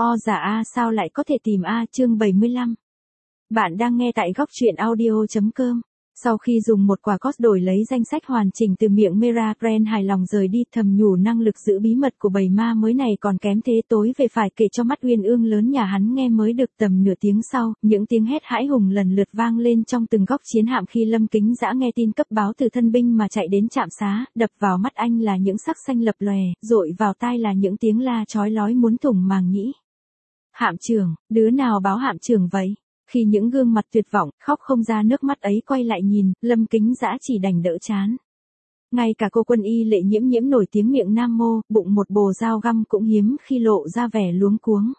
O giả A sao lại có thể tìm A chương 75. Bạn đang nghe tại góc truyện audio.com. Sau khi dùng một quả cốt đổi lấy danh sách hoàn chỉnh từ miệng Mera, Ren hài lòng rời đi, thầm nhủ năng lực giữ bí mật của bầy ma mới này còn kém thế. Tối về phải kể cho mắt uyên ương lớn nhà hắn nghe. Mới được tầm nửa tiếng sau, những tiếng hét hãi hùng lần lượt vang lên trong từng góc chiến hạm khi Lâm Kính Dã nghe tin cấp báo từ thân binh mà chạy đến trạm xá. Đập vào mắt anh là những sắc xanh lập lòe, dội vào tai là những tiếng la chói lói muốn thủng màng nhĩ. Hạm trưởng, đứa nào báo hạm trưởng vậy? Khi những gương mặt tuyệt vọng, khóc không ra nước mắt ấy quay lại nhìn, Lâm Kính Dã chỉ đành đỡ chán. Ngay cả cô quân y Lệ Nhiễm Nhiễm nổi tiếng miệng nam mô, bụng một bồ dao găm cũng hiếm khi lộ ra vẻ luống cuống.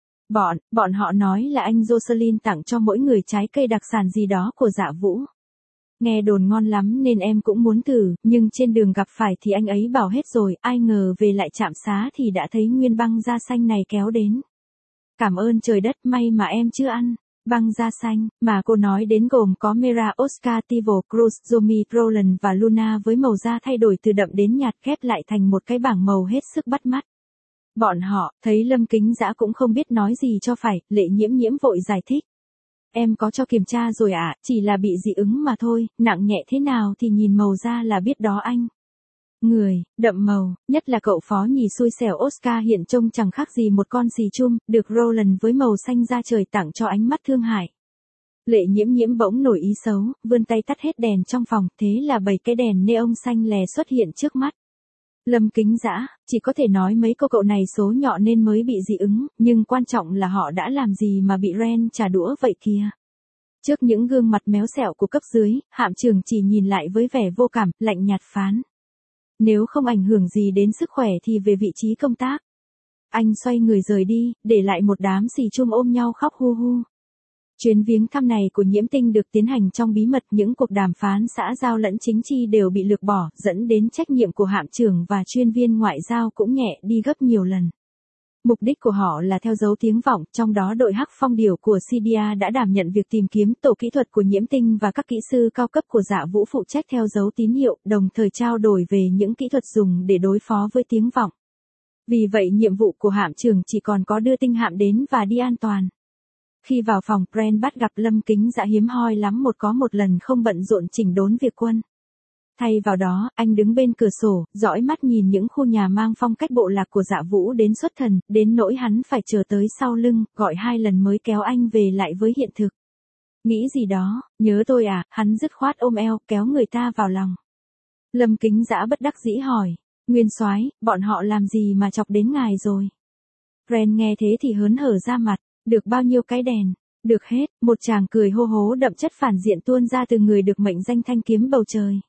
Bọn họ nói là anh Jocelyn tặng cho mỗi người trái cây đặc sản gì đó của Dạ Vũ. Nghe đồn ngon lắm nên em cũng muốn thử, nhưng trên đường gặp phải thì anh ấy bảo hết rồi, ai ngờ về lại trạm xá thì đã thấy nguyên băng da xanh này kéo đến. Cảm ơn trời đất, may mà em chưa ăn. Băng da xanh, mà cô nói đến gồm có Mera, Oscar, Tivo, Cruz, Zomi, Roland và Luna với màu da thay đổi từ đậm đến nhạt ghép lại thành một cái bảng màu hết sức bắt mắt. Bọn họ, thấy Lâm Kính Dã cũng không biết nói gì cho phải, Lệ Nhiễm Nhiễm vội giải thích. Em có cho kiểm tra rồi ạ, chỉ là bị dị ứng mà thôi, nặng nhẹ thế nào thì nhìn màu da là biết đó anh. Người, đậm màu, nhất là cậu phó nhì xui xẻo Oscar hiện trông chẳng khác gì một con xì chum, được Roland với màu xanh da trời tặng cho ánh mắt thương hại. Lệ Nhiễm Nhiễm bỗng nổi ý xấu, vươn tay tắt hết đèn trong phòng, thế là 7 cái đèn neon xanh lè xuất hiện trước mắt. Lâm Kính Dã, chỉ có thể nói mấy cô cậu này số nhọ nên mới bị dị ứng, nhưng quan trọng là họ đã làm gì mà bị Ren trả đũa vậy kìa. Trước những gương mặt méo xẹo của cấp dưới, hạm trưởng chỉ nhìn lại với vẻ vô cảm, lạnh nhạt phán. Nếu không ảnh hưởng gì đến sức khỏe thì về vị trí công tác. Anh xoay người rời đi, để lại một đám xì chum ôm nhau khóc hu hu. Chuyến viếng thăm này của Nhiễm Tinh được tiến hành trong bí mật, những cuộc đàm phán xã giao lẫn chính trị đều bị lược bỏ, dẫn đến trách nhiệm của hạm trưởng và chuyên viên ngoại giao cũng nhẹ đi gấp nhiều lần. Mục đích của họ là theo dấu tiếng vọng, trong đó đội Hắc Phong Điểu của CDA đã đảm nhận việc tìm kiếm, tổ kỹ thuật của Nhiễm Tinh và các kỹ sư cao cấp của Dạ Vũ phụ trách theo dấu tín hiệu, đồng thời trao đổi về những kỹ thuật dùng để đối phó với tiếng vọng. Vì vậy nhiệm vụ của hạm trưởng chỉ còn có đưa tinh hạm đến và đi an toàn. Khi vào phòng, Ren bắt gặp Lâm Kính Dã hiếm hoi lắm có một lần không bận rộn chỉnh đốn việc quân. Thay vào đó, anh đứng bên cửa sổ, dõi mắt nhìn những khu nhà mang phong cách bộ lạc của Dạ Vũ đến xuất thần, đến nỗi hắn phải chờ tới sau lưng, gọi 2 lần mới kéo anh về lại với hiện thực. Nghĩ gì đó, nhớ tôi à, hắn dứt khoát ôm eo, kéo người ta vào lòng. Lâm Kính Dã bất đắc dĩ hỏi, Nguyên soái, bọn họ làm gì mà chọc đến ngài rồi? Ren nghe thế thì hớn hở ra mặt, được bao nhiêu cái đèn? Được hết, một chàng cười hô hố đậm chất phản diện tuôn ra từ người được mệnh danh thanh kiếm bầu trời.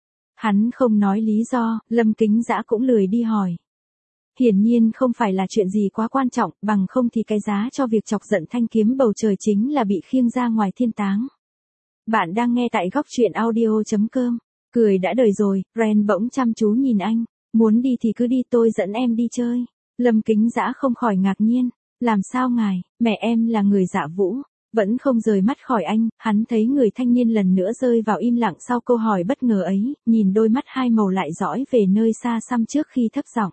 Hắn không nói lý do, Lâm Kính Dã cũng lười đi hỏi. Hiển nhiên không phải là chuyện gì quá quan trọng, bằng không thì cái giá cho việc chọc giận thanh kiếm bầu trời chính là bị khiêng ra ngoài thiên táng. Bạn đang nghe tại góc truyện audio.com. Cười đã đời rồi, Ren bỗng chăm chú nhìn anh. Muốn đi thì cứ đi, tôi dẫn em đi chơi. Lâm Kính Dã không khỏi ngạc nhiên. Làm sao ngài, mẹ em là người Dạ Vũ. Vẫn không rời mắt khỏi anh, hắn thấy người thanh niên lần nữa rơi vào im lặng sau câu hỏi bất ngờ ấy, nhìn đôi mắt hai màu lại dõi về nơi xa xăm trước khi thấp giọng.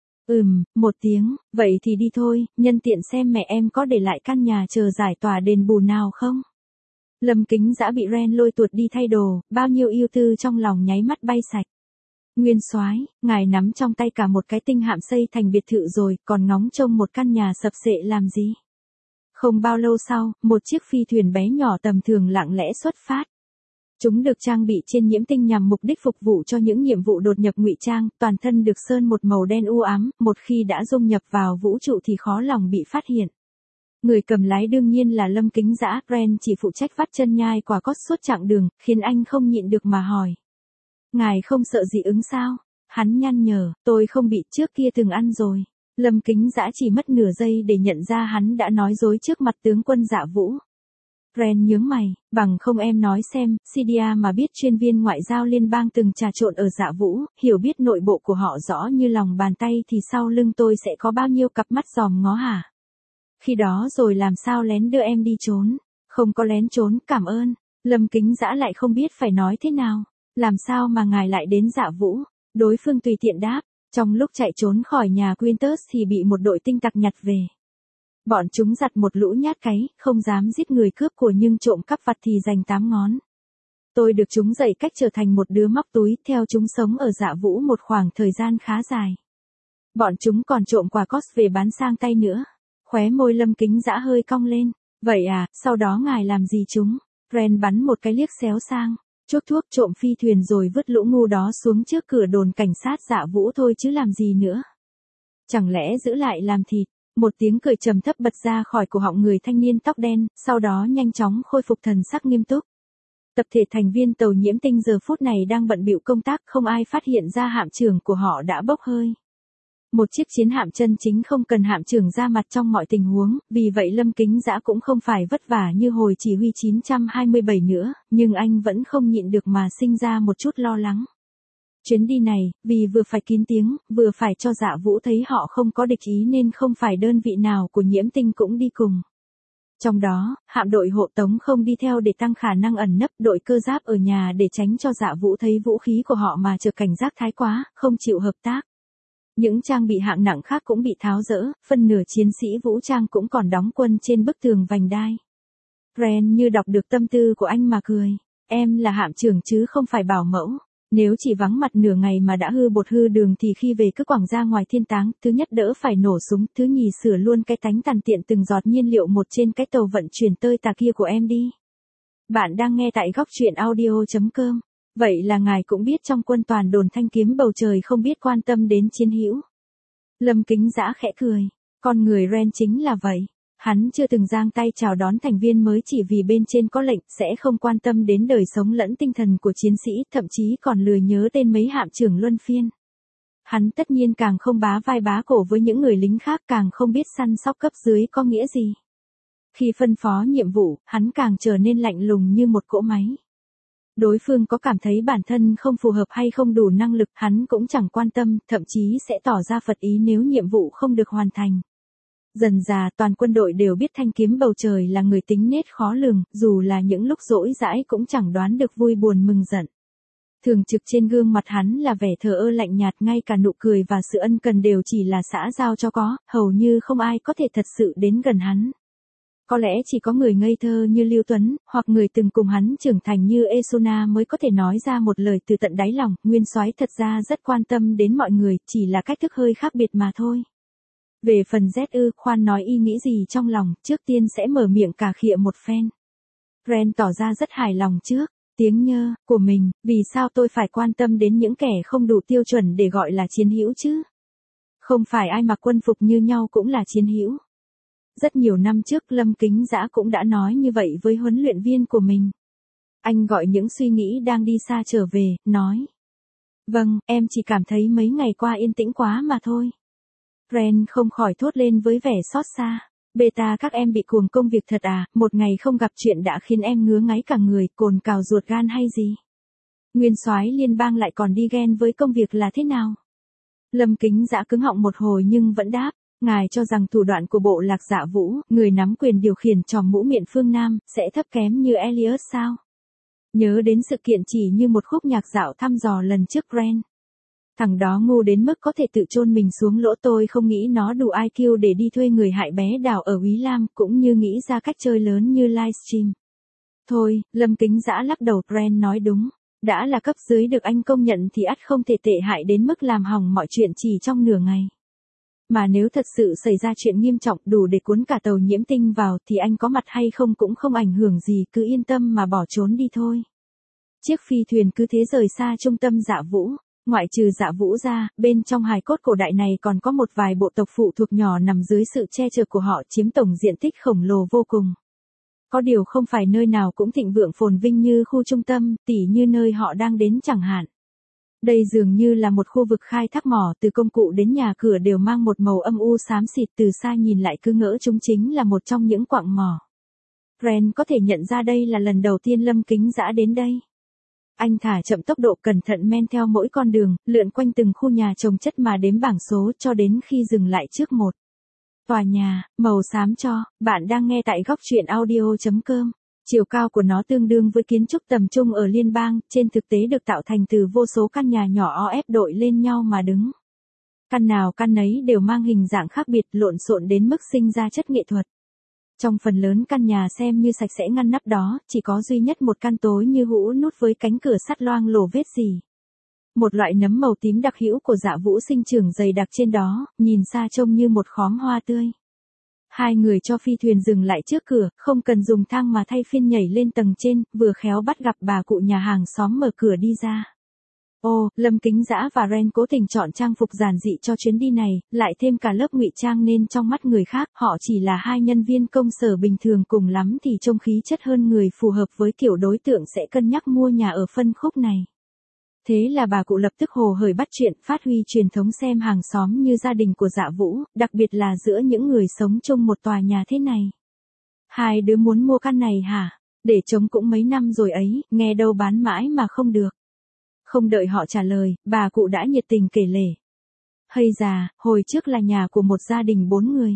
Một tiếng, vậy thì đi thôi, nhân tiện xem mẹ em có để lại căn nhà chờ giải tỏa đền bù nào không. Lâm Kính Dã bị Ren lôi tuột đi thay đồ, bao nhiêu yêu tư trong lòng nháy mắt bay sạch. Nguyên soái, ngài nắm trong tay cả một cái tinh hạm xây thành biệt thự rồi, còn ngóng trông một căn nhà sập xệ làm gì? Không bao lâu sau, một chiếc phi thuyền bé nhỏ tầm thường lặng lẽ xuất phát. Chúng được trang bị trên Nhiễm Tinh nhằm mục đích phục vụ cho những nhiệm vụ đột nhập ngụy trang, toàn thân được sơn một màu đen u ám, một khi đã dung nhập vào vũ trụ thì khó lòng bị phát hiện. Người cầm lái đương nhiên là Lâm Kính Dã, Ren chỉ phụ trách vắt chân nhai quả cốt suốt chặng đường, khiến anh không nhịn được mà hỏi. Ngài không sợ dị ứng sao? Hắn nhăn nhở, tôi không bị, trước kia từng ăn rồi. Lâm Kính Dã chỉ mất nửa giây để nhận ra hắn đã nói dối trước mặt tướng quân Dạ Vũ. Ren nhướng mày, bằng không em nói xem, CDA mà biết chuyên viên ngoại giao liên bang từng trà trộn ở Dạ Vũ, hiểu biết nội bộ của họ rõ như lòng bàn tay thì sau lưng tôi sẽ có bao nhiêu cặp mắt dòm ngó hả? Khi đó rồi làm sao lén đưa em đi trốn? Không có lén trốn, cảm ơn. Lâm Kính Dã lại không biết phải nói thế nào. Làm sao mà ngài lại đến Dạ Vũ? Đối phương tùy tiện đáp. Trong lúc chạy trốn khỏi nhà Quintus thì bị một đội tinh tặc nhặt về. Bọn chúng giặt một lũ nhát cái, không dám giết người cướp của nhưng trộm cắp vặt thì dành 8 ngón. Tôi được chúng dạy cách trở thành một đứa móc túi, theo chúng sống ở Dạ Vũ một khoảng thời gian khá dài. Bọn chúng còn trộm quà cos về bán sang tay nữa. Khóe môi Lâm Kính Dã hơi cong lên. Vậy à, sau đó ngài làm gì chúng? Ren bắn một cái liếc xéo sang. Chuốc thuốc trộm phi thuyền rồi vứt lũ ngu đó xuống trước cửa đồn cảnh sát Dạ Vũ thôi chứ làm gì nữa. Chẳng lẽ giữ lại làm thịt? Một tiếng cười trầm thấp bật ra khỏi cổ họng người thanh niên tóc đen, sau đó nhanh chóng khôi phục thần sắc nghiêm túc. Tập thể thành viên tàu Nhiễm Tinh giờ phút này đang bận bịu công tác, không ai phát hiện ra hạm trưởng của họ đã bốc hơi. Một chiếc chiến hạm chân chính không cần hạm trưởng ra mặt trong mọi tình huống, vì vậy Lâm Kính Dã cũng không phải vất vả như hồi chỉ huy 927 nữa, nhưng anh vẫn không nhịn được mà sinh ra một chút lo lắng. Chuyến đi này, vì vừa phải kín tiếng, vừa phải cho Dạ Vũ thấy họ không có địch ý nên không phải đơn vị nào của Nhiễm Tinh cũng đi cùng. Trong đó, hạm đội hộ tống không đi theo để tăng khả năng ẩn nấp, đội cơ giáp ở nhà để tránh cho Dạ Vũ thấy vũ khí của họ mà trở cảnh giác thái quá, không chịu hợp tác. Những trang bị hạng nặng khác cũng bị tháo dỡ, phân nửa chiến sĩ vũ trang cũng còn đóng quân trên bức tường vành đai. Ren như đọc được tâm tư của anh mà cười. Em là hạm trưởng chứ không phải bảo mẫu. Nếu chỉ vắng mặt nửa ngày mà đã hư bột hư đường thì khi về cứ quẳng ra ngoài thiên táng, thứ nhất đỡ phải nổ súng, thứ nhì sửa luôn cái tánh tàn tiện từng giọt nhiên liệu một trên cái tàu vận chuyển tơi tà kia của em đi. Bạn đang nghe tại góc truyện audio.com. Vậy là ngài cũng biết trong quân toàn đồn Thanh Kiếm bầu trời không biết quan tâm đến chiến hữu. Lâm Kính Dã khẽ cười. Con người Ren chính là vậy. Hắn chưa từng giang tay chào đón thành viên mới chỉ vì bên trên có lệnh, sẽ không quan tâm đến đời sống lẫn tinh thần của chiến sĩ, thậm chí còn lười nhớ tên mấy hạm trưởng luân phiên. Hắn tất nhiên càng không bá vai bá cổ với những người lính khác, càng không biết săn sóc cấp dưới có nghĩa gì. Khi phân phó nhiệm vụ, hắn càng trở nên lạnh lùng như một cỗ máy. Đối phương có cảm thấy bản thân không phù hợp hay không đủ năng lực, hắn cũng chẳng quan tâm, thậm chí sẽ tỏ ra phật ý nếu nhiệm vụ không được hoàn thành. Dần dà toàn quân đội đều biết Thanh Kiếm bầu trời là người tính nết khó lường, dù là những lúc rỗi rãi cũng chẳng đoán được vui buồn mừng giận. Thường trực trên gương mặt hắn là vẻ thờ ơ lạnh nhạt, ngay cả nụ cười và sự ân cần đều chỉ là xã giao cho có, hầu như không ai có thể thật sự đến gần hắn. Có lẽ chỉ có người ngây thơ như Lưu Tuấn, hoặc người từng cùng hắn trưởng thành như Esuna mới có thể nói ra một lời từ tận đáy lòng. Nguyên soái thật ra rất quan tâm đến mọi người, chỉ là cách thức hơi khác biệt mà thôi. Về phần ZU, khoan nói y nghĩ gì trong lòng, trước tiên sẽ mở miệng cà khịa một phen. Ren tỏ ra rất hài lòng trước, tiếng nhơ của mình, vì sao tôi phải quan tâm đến những kẻ không đủ tiêu chuẩn để gọi là chiến hữu chứ? Không phải ai mặc quân phục như nhau cũng là chiến hữu. Rất nhiều năm trước Lâm Kính Dã cũng đã nói như vậy với huấn luyện viên của mình. Anh gọi những suy nghĩ đang đi xa trở về, nói. Vâng, em chỉ cảm thấy mấy ngày qua yên tĩnh quá mà thôi. Ren không khỏi thốt lên với vẻ xót xa. Beta các em bị cuồng công việc thật à, một ngày không gặp chuyện đã khiến em ngứa ngáy cả người, cồn cào ruột gan hay gì? Nguyên soái liên bang lại còn đi ghen với công việc là thế nào? Lâm Kính Dã cứng họng một hồi nhưng vẫn đáp. Ngài cho rằng thủ đoạn của bộ lạc Dạ Vũ, người nắm quyền điều khiển tròm mũ miệng phương Nam, sẽ thấp kém như Elliot sao? Nhớ đến sự kiện chỉ như một khúc nhạc dạo thăm dò lần trước Ren. Thằng đó ngu đến mức có thể tự chôn mình xuống lỗ, tôi không nghĩ nó đủ IQ để đi thuê người hại bé Đào ở Úy Lam, cũng như nghĩ ra cách chơi lớn như livestream. Thôi, Lâm Kính Dã lắc đầu. Ren nói đúng. Đã là cấp dưới được anh công nhận thì ắt không thể tệ hại đến mức làm hỏng mọi chuyện chỉ trong nửa ngày. Mà nếu thật sự xảy ra chuyện nghiêm trọng đủ để cuốn cả tàu Nhiễm Tinh vào thì anh có mặt hay không cũng không ảnh hưởng gì, cứ yên tâm mà bỏ trốn đi thôi. Chiếc phi thuyền cứ thế rời xa trung tâm Dạ Vũ. Ngoại trừ Dạ Vũ ra, bên trong hài cốt cổ đại này còn có một vài bộ tộc phụ thuộc nhỏ nằm dưới sự che chở của họ, chiếm tổng diện tích khổng lồ vô cùng. Có điều không phải nơi nào cũng thịnh vượng phồn vinh như khu trung tâm, tỉ như nơi họ đang đến chẳng hạn. Đây dường như là một khu vực khai thác mỏ, từ công cụ đến nhà cửa đều mang một màu âm u xám xịt, từ xa nhìn lại cứ ngỡ chúng chính là một trong những quặng mỏ. Ren có thể nhận ra đây là lần đầu tiên Lâm Kính Dã đến đây. Anh thả chậm tốc độ, cẩn thận men theo mỗi con đường, lượn quanh từng khu nhà chồng chất mà đếm bảng số cho đến khi dừng lại trước một tòa nhà, màu xám cho. Bạn đang nghe tại góc truyện audio.com. Chiều cao của nó tương đương với kiến trúc tầm trung ở liên bang, trên thực tế được tạo thành từ vô số căn nhà nhỏ o ép đội lên nhau mà đứng. Căn nào căn nấy đều mang hình dạng khác biệt, lộn xộn đến mức sinh ra chất nghệ thuật. Trong phần lớn căn nhà xem như sạch sẽ ngăn nắp đó, chỉ có duy nhất một căn tối như hũ nút với cánh cửa sắt loang lổ vết gì. Một loại nấm màu tím đặc hữu của Dạ Vũ sinh trưởng dày đặc trên đó, nhìn xa trông như một khóm hoa tươi. Hai người cho phi thuyền dừng lại trước cửa, không cần dùng thang mà thay phiên nhảy lên tầng trên, vừa khéo bắt gặp bà cụ nhà hàng xóm mở cửa đi ra. Ô, Lâm Kính Dã và Ren cố tình chọn trang phục giản dị cho chuyến đi này, lại thêm cả lớp ngụy trang nên trong mắt người khác họ chỉ là hai nhân viên công sở bình thường, cùng lắm thì trông khí chất hơn người, phù hợp với kiểu đối tượng sẽ cân nhắc mua nhà ở phân khúc này. Thế là bà cụ lập tức hồ hởi bắt chuyện, phát huy truyền thống xem hàng xóm như gia đình của Dạ Vũ, đặc biệt là giữa những người sống chung một tòa nhà thế này. Hai đứa muốn mua căn này hả? Để trống cũng mấy năm rồi ấy, nghe đâu bán mãi mà không được. Không đợi họ trả lời, bà cụ đã nhiệt tình kể lể. Hây già, hồi trước là nhà của một gia đình 4 người.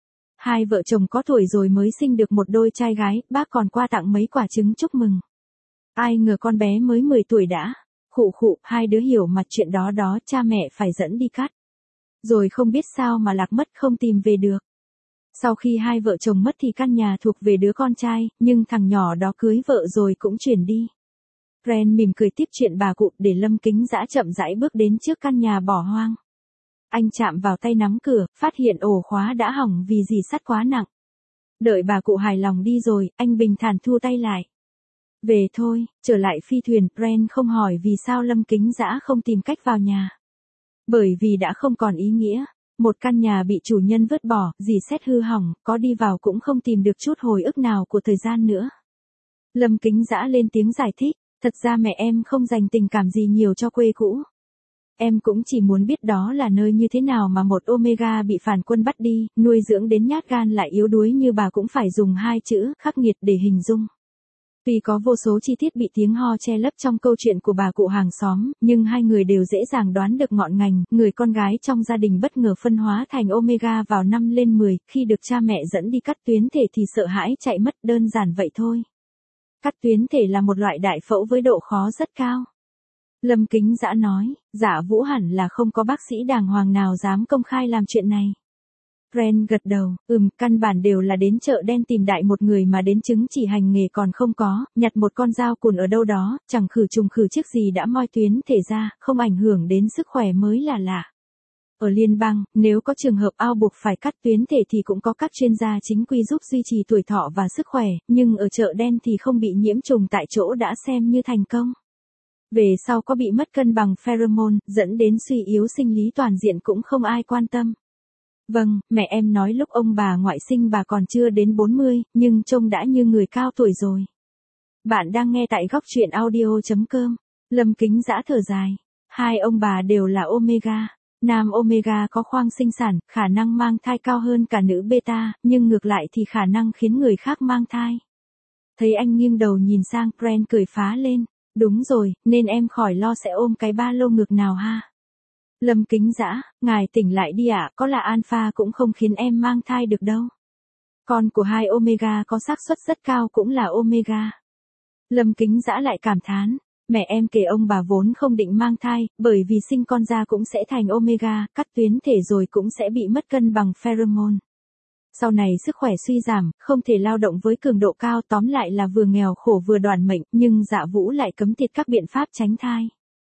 Hai vợ chồng có tuổi rồi mới sinh được một đôi trai gái, bác còn qua tặng mấy quả trứng chúc mừng. Ai ngờ con bé mới 10 tuổi đã. Khụ khụ, hai đứa hiểu mặt chuyện đó, cha mẹ phải dẫn đi cắt. Rồi không biết sao mà lạc mất, không tìm về được. Sau khi hai vợ chồng mất thì căn nhà thuộc về đứa con trai, nhưng thằng nhỏ đó cưới vợ rồi cũng chuyển đi. Ren mỉm cười tiếp chuyện bà cụ, để Lâm Kính Dã chậm rãi bước đến trước căn nhà bỏ hoang. Anh chạm vào tay nắm cửa, phát hiện ổ khóa đã hỏng vì dì sắt quá nặng. Đợi bà cụ hài lòng đi rồi, anh bình thản thu tay lại. Về thôi, trở lại phi thuyền, Ren không hỏi vì sao Lâm Kính Dã không tìm cách vào nhà. Bởi vì đã không còn ý nghĩa, một căn nhà bị chủ nhân vứt bỏ, dì xét hư hỏng, có đi vào cũng không tìm được chút hồi ức nào của thời gian nữa. Lâm Kính Dã lên tiếng giải thích, thật ra mẹ em không dành tình cảm gì nhiều cho quê cũ. Em cũng chỉ muốn biết đó là nơi như thế nào mà một Omega bị phản quân bắt đi, nuôi dưỡng đến nhát gan lại yếu đuối như bà cũng phải dùng hai chữ khắc nghiệt để hình dung. Tuy có vô số chi tiết bị tiếng ho che lấp trong câu chuyện của bà cụ hàng xóm, nhưng hai người đều dễ dàng đoán được ngọn ngành, người con gái trong gia đình bất ngờ phân hóa thành Omega vào năm lên 10, khi được cha mẹ dẫn đi cắt tuyến thể thì sợ hãi chạy mất, đơn giản vậy thôi. Cắt tuyến thể là một loại đại phẫu với độ khó rất cao. Lâm Kính Dã nói, Dạ Vũ hẳn là không có bác sĩ đàng hoàng nào dám công khai làm chuyện này. Ren gật đầu, căn bản đều là đến chợ đen tìm đại một người mà đến chứng chỉ hành nghề còn không có, nhặt một con dao cùn ở đâu đó, chẳng khử trùng khử chiếc gì đã moi tuyến thể ra, không ảnh hưởng đến sức khỏe mới là lạ. Ở liên bang, nếu có trường hợp ao buộc phải cắt tuyến thể thì cũng có các chuyên gia chính quy giúp duy trì tuổi thọ và sức khỏe, nhưng ở chợ đen thì không bị nhiễm trùng tại chỗ đã xem như thành công. Về sau có bị mất cân bằng pheromone, dẫn đến suy yếu sinh lý toàn diện cũng không ai quan tâm. Vâng, mẹ em nói lúc ông bà ngoại sinh bà còn chưa đến 40, nhưng trông đã như người cao tuổi rồi. Bạn đang nghe tại góc truyện audio.com. Lâm Kính Dã thở dài. Hai ông bà đều là Omega. Nam Omega có khoang sinh sản, khả năng mang thai cao hơn cả nữ beta, nhưng ngược lại thì khả năng khiến người khác mang thai. Thấy anh nghiêng đầu nhìn sang, Ren cười phá lên. Đúng rồi, nên em khỏi lo sẽ ôm cái ba lô ngực nào ha. Lâm Kính Dã, ngài tỉnh lại đi ạ, có là alpha cũng không khiến em mang thai được đâu. Con của hai Omega có xác suất rất cao cũng là Omega. Lâm Kính Dã lại cảm thán, mẹ em kể ông bà vốn không định mang thai, bởi vì sinh con ra cũng sẽ thành Omega, cắt tuyến thể rồi cũng sẽ bị mất cân bằng pheromone. Sau này sức khỏe suy giảm, không thể lao động với cường độ cao, tóm lại là vừa nghèo khổ vừa đoản mệnh, nhưng Dạ Vũ lại cấm tiệt các biện pháp tránh thai.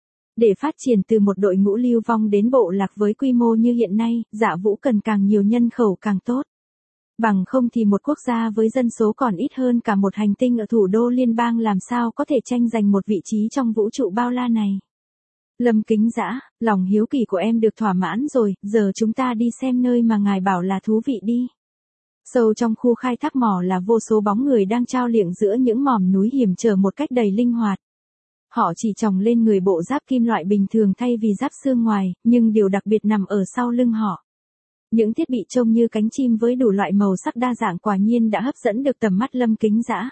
Để phát triển từ một đội ngũ lưu vong đến bộ lạc với quy mô như hiện nay, Dạ Vũ cần càng nhiều nhân khẩu càng tốt. Bằng không thì một quốc gia với dân số còn ít hơn cả một hành tinh ở thủ đô liên bang làm sao có thể tranh giành một vị trí trong vũ trụ bao la này. Lâm Kính Dã, lòng hiếu kỳ của em được thỏa mãn rồi, giờ chúng ta đi xem nơi mà ngài bảo là thú vị đi. Sâu trong khu khai thác mỏ là vô số bóng người đang trao liệng giữa những mỏm núi hiểm trở một cách đầy linh hoạt. Họ chỉ chồng lên người bộ giáp kim loại bình thường thay vì giáp xương ngoài, nhưng điều đặc biệt nằm ở sau lưng họ. Những thiết bị trông như cánh chim với đủ loại màu sắc đa dạng quả nhiên đã hấp dẫn được tầm mắt Lâm Kính Dã.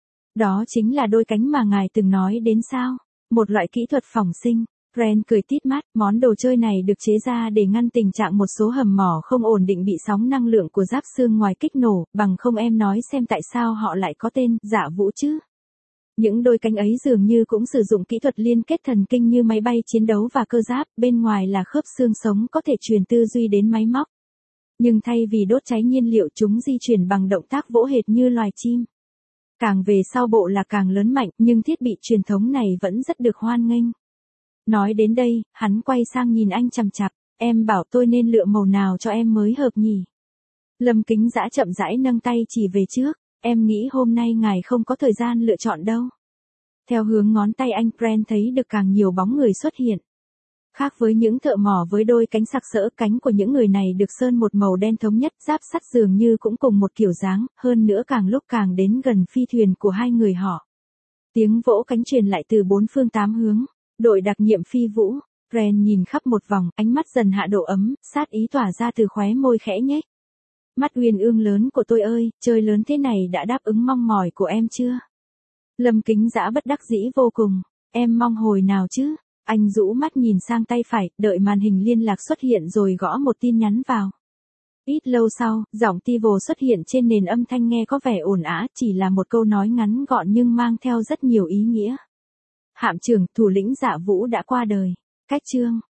Đó chính là đôi cánh mà ngài từng nói đến sao? Một loại kỹ thuật phỏng sinh. Ren cười tít mắt, món đồ chơi này được chế ra để ngăn tình trạng một số hầm mỏ không ổn định bị sóng năng lượng của giáp xương ngoài kích nổ, bằng không em nói xem tại sao họ lại có tên Dạ Vũ chứ? Những đôi cánh ấy dường như cũng sử dụng kỹ thuật liên kết thần kinh như máy bay chiến đấu và cơ giáp, bên ngoài là khớp xương sống có thể truyền tư duy đến máy móc. Nhưng thay vì đốt cháy nhiên liệu, chúng di chuyển bằng động tác vỗ hệt như loài chim. Càng về sau bộ là càng lớn mạnh, nhưng thiết bị truyền thống này vẫn rất được hoan nghênh. Nói đến đây, hắn quay sang nhìn anh chằm chằm, em bảo tôi nên lựa màu nào cho em mới hợp nhỉ? Lâm Kính Dã chậm rãi nâng tay chỉ về trước, em nghĩ hôm nay ngài không có thời gian lựa chọn đâu. Theo hướng ngón tay anh, Brent thấy được càng nhiều bóng người xuất hiện. Khác với những thợ mỏ với đôi cánh sặc sỡ, cánh của những người này được sơn một màu đen thống nhất, giáp sắt dường như cũng cùng một kiểu dáng, hơn nữa càng lúc càng đến gần phi thuyền của hai người họ. Tiếng vỗ cánh truyền lại từ bốn phương tám hướng. Đội đặc nhiệm phi vũ, Brent nhìn khắp một vòng, ánh mắt dần hạ độ ấm, sát ý tỏa ra từ khóe môi khẽ nhếch. Mắt uyên ương lớn của tôi ơi, chơi lớn thế này đã đáp ứng mong mỏi của em chưa? Lâm Kính Dã bất đắc dĩ vô cùng, em mong hồi nào chứ? Anh rũ mắt nhìn sang tay phải, đợi màn hình liên lạc xuất hiện rồi gõ một tin nhắn vào. Ít lâu sau, giọng Tivo xuất hiện trên nền âm thanh nghe có vẻ ồn ào, chỉ là một câu nói ngắn gọn nhưng mang theo rất nhiều ý nghĩa. Hạm trưởng, thủ lĩnh Dạ Vũ đã qua đời. Cách chương